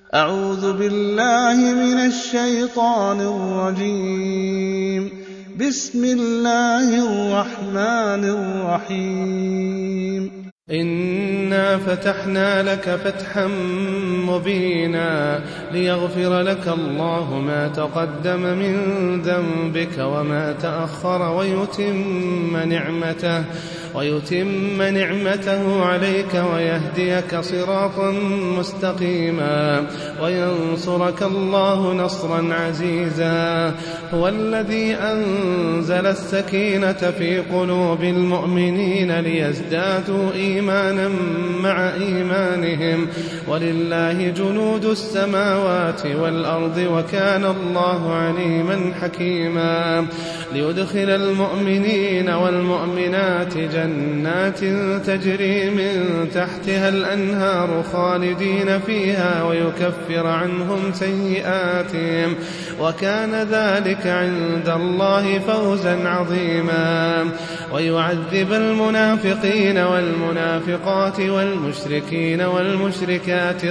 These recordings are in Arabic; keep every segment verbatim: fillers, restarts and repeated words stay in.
أعوذ بالله من الشيطان الرجيم. بسم الله الرحمن الرحيم. إنا فتحنا لك فتحا مبينا ليغفر لك الله ما تقدم من ذنبك وما تأخر ويتم نعمته ويتم نعمته عليك ويهديك صراطا مستقيما وينصرك الله نصرا عزيزا. هو الذي أنزل السكينة في قلوب المؤمنين ليزدادوا إيمانا مع إيمانهم ولله جنود السماوات والأرض وكان الله عليما حكيما. ليدخل المؤمنين والمؤمنات جنات تجري من تحتها الأنهار خالدين فيها ويكفر عنهم سيئاتهم وكان ذلك عند الله فوزا عظيما. ويعذب المنافقين والمنافقات والمشركين والمشركات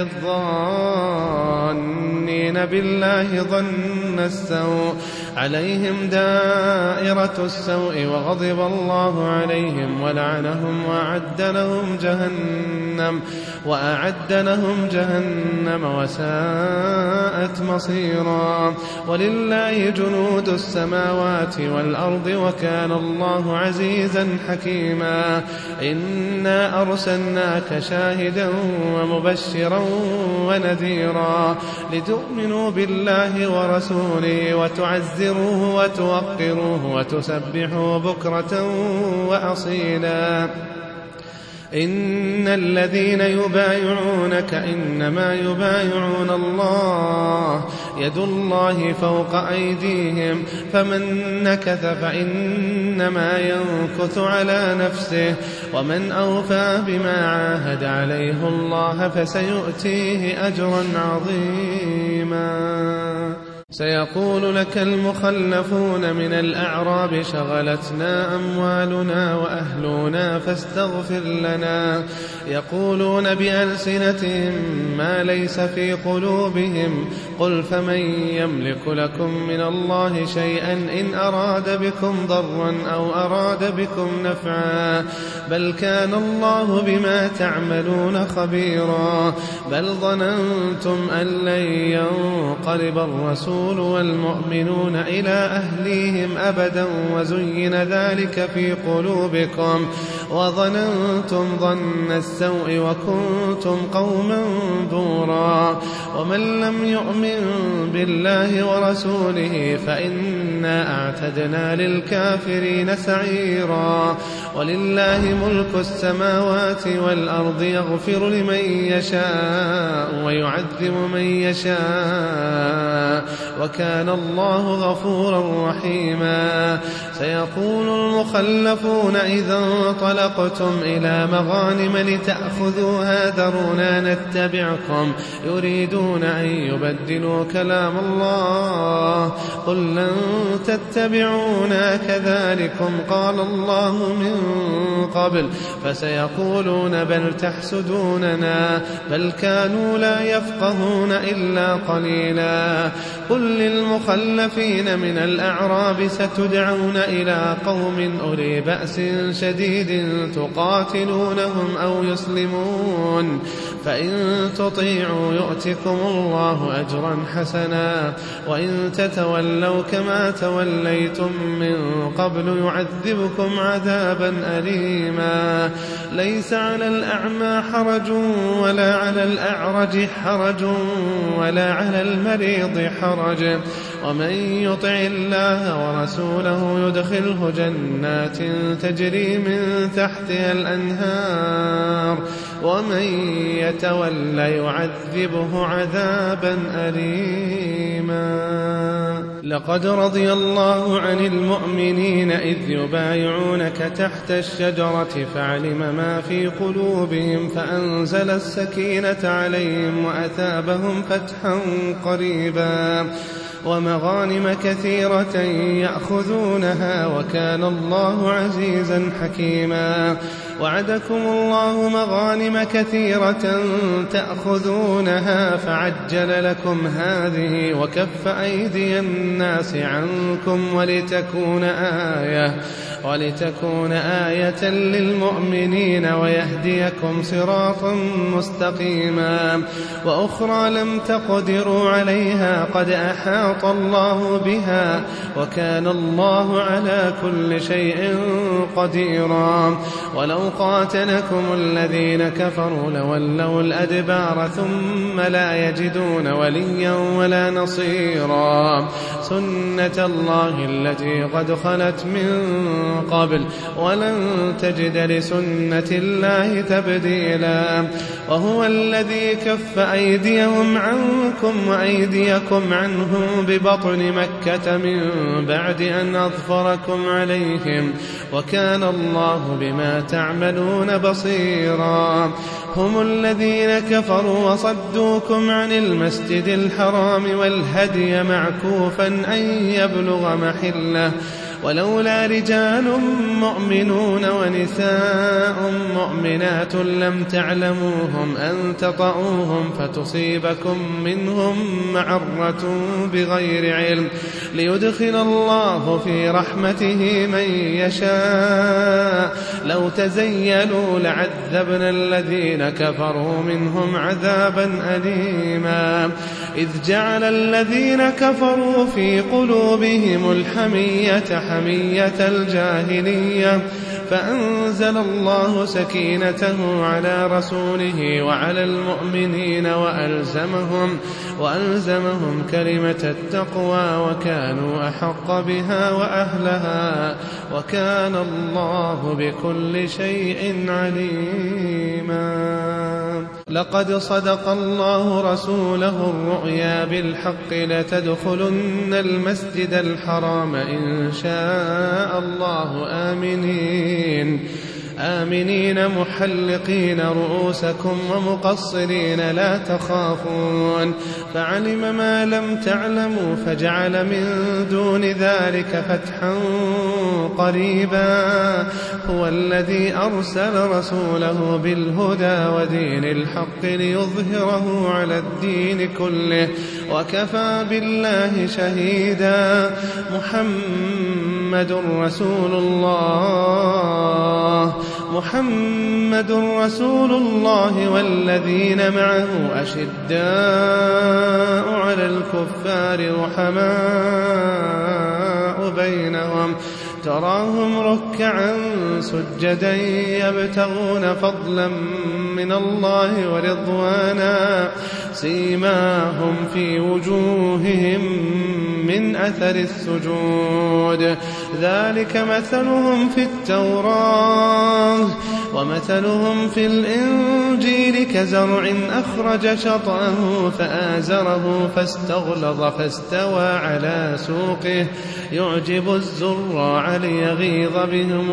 الظانين بالله ظن السوء عليهم دائرة السوء وغضب الله عليهم ولعنهم وأعد لهم جهنم وأعد لهم جهنم وساءت مصيرا. ولله جنود السماوات والأرض وكان الله عزيزا حكيما. إنا أرسلناك شاهدا ومبشرا ونذيرا لتؤمنوا بالله ورسوله وتعزروه وتوقروه وتسبحوا بكرة وأصيلا. إن الذين يبايعونك إنما يبايعون الله يد الله فوق أيديهم فمن نكث فإنما ينكث على نفسه ومن أوفى بما عاهد عليه الله فسيؤتيه أجرا عظيما. سيقول لك المخلفون من الأعراب شغلتنا أموالنا وأهلنا فاستغفر لنا. يقولون بألسنتهم ما ليس في قلوبهم قل فمن يملك لكم من الله شيئا إن أراد بكم ضرا أو أراد بكم نفعا بل كان الله بما تعملون خبيرا. بل ظننتم أن لن ينقلب الرسول والمؤمنون إلى أهليهم أبدا وزين ذلك في قلوبكم وظننتم ظن السوء وكنتم قوما بورا. ومن لم يؤمن بالله ورسوله فإنا أعتدنا للكافرين سعيرا. ولله ملك السماوات والأرض يغفر لمن يشاء ويعذب من يشاء وكان الله غفورا رحيما. سيقول المخلفون إذا انطلقتم إلى مغانم لتأخذوها ذرونا نتبعكم يريدون أن يبدلوا كلام الله قل لن تتبعونا كذلكم قال الله من قبل فسيقولون بل تحسدوننا بل كانوا لا يفقهون إلا قليلا. قل للمخلفين من الأعراب ستدعون إلى قوم أولي بأس شديد تقاتلونهم أو يسلمون فإن تطيعوا يؤتكم الله أجرا حسنا وإن تتولوا كما توليتم من قبل يعذبكم عذابا أليما. ليس على الأعمى حرج ولا على الأعرج حرج ولا على المريض حرج ومن يطع الله ورسوله يدخله جنات تجري من تحتها الأنهار ومن يتولى يعذبه عذابا أليما. لقد رضي الله عن المؤمنين إذ يبايعونك تحت الشجرة فعلم ما في قلوبهم فأنزل السكينة عليهم وأثابهم فتحا قريبا ومغانم كثيرة يأخذونها وكان الله عزيزا حكيما. وعدكم الله مغانم كثيرة تأخذونها فعجل لكم هذه وكف أيدي الناس عنكم ولتكون آية ولتكون آية للمؤمنين ويهديكم صراطا مستقيما وأخرى لم تقدروا عليها قد أحاط الله بها وكان الله على كل شيء قديرا ولو قاتلكم الذين كفروا لولوا الأدبار ثم لا يجدون وليا ولا نصيرا سنة الله التي قد خلت من قبل ولن تجد لسنة الله تبديلا وهو الذي كف أيديهم عنكم وأيديكم عنهم ببطن مكة من بعد أن أظفركم عليهم وكان الله بما تعملون بصيرا هم الذين كفروا وصدوكم عن المسجد الحرام والهدي معكوفا أن يبلغ محله ولولا رجال مؤمنون ونساء مؤمنات لم تعلموهم أن تطؤوهم فتصيبكم منهم معرة بغير علم ليدخل الله في رحمته من يشاء لو تزيلوا لعذبنا الذين كفروا منهم عذابا أليما إذ جعل الذين كفروا في قلوبهم الحمية حمية الجاهلية فأنزل الله سكينته على رسوله وعلى المؤمنين وألزمهم, وألزمهم كلمة التقوى وكانوا أحق بها وأهلها وكان الله بكل شيء عليما لقد صدق الله رسوله الرؤيا بالحق لتدخلن المسجد الحرام إن شاء الله آمنين آمنين محلقين رؤوسكم ومقصرين لا تخافون فعلم ما لم تعلموا فجعل من دون ذلك فتحا قريبا هو الذي أرسل رسوله بالهدى ودين الحق ليظهره على الدين كله وكفى بالله شهيدا محمد رسول الله محمد رسول الله والذين معه أشداء على الكفار رحماء بينهم تراهم ركعا سجدا يبتغون فضلا من الله ورضوانا سيماهم في وجوههم من أثر السجود ذلك مثلهم في التوراة ومثلهم في الإنجيل كزرع أخرج شطأه فآزره فاستغلظ فاستوى على سوقه يعجب الزراع ليغيظ بهم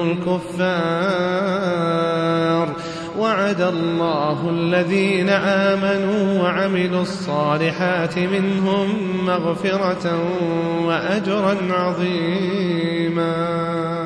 الكفار وعد الله الذين آمنوا وعملوا الصالحات منهم مغفرة وأجرا عظيما